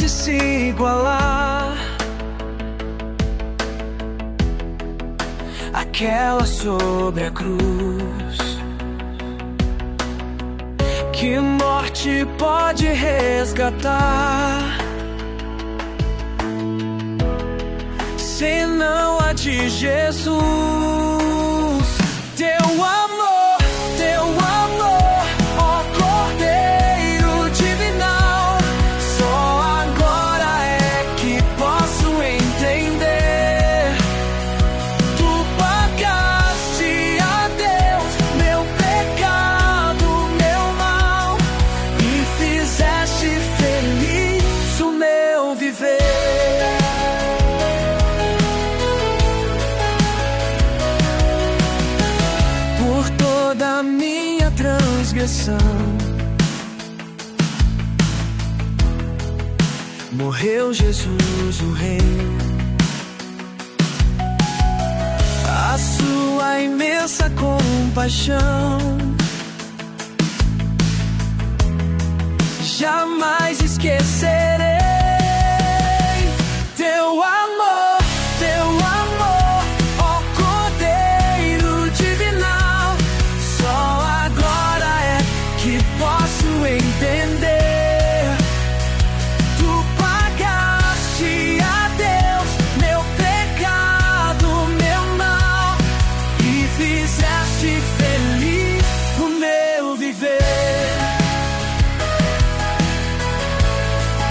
pode se igualar àquela sobre a cruz. Que morte pode resgatar, senão a de Jesus? Teu amor, ó Cordeiro divinal, só agora é que posso entender. Tu pagaste a Deus meu pecado, meu mal, e fizeste feliz o meu viver. Da minha transgressão morreu Jesus o Rei. A sua imensa compaixão jamais esquecerei. Teu amor, ó Cordeiro divinal, só agora é que posso entender. Tu pagaste a Deus meu pecado, meu mal, e fizeste feliz o meu viver.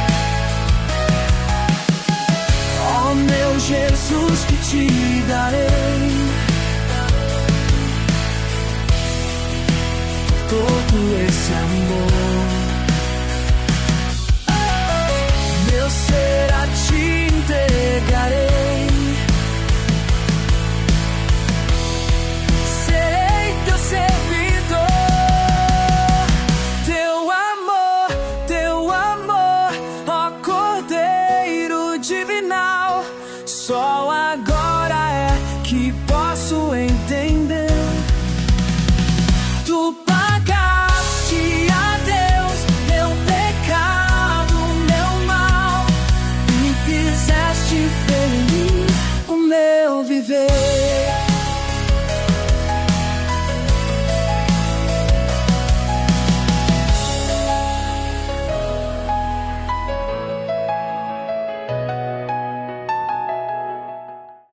Ó meu Jesus, que te darei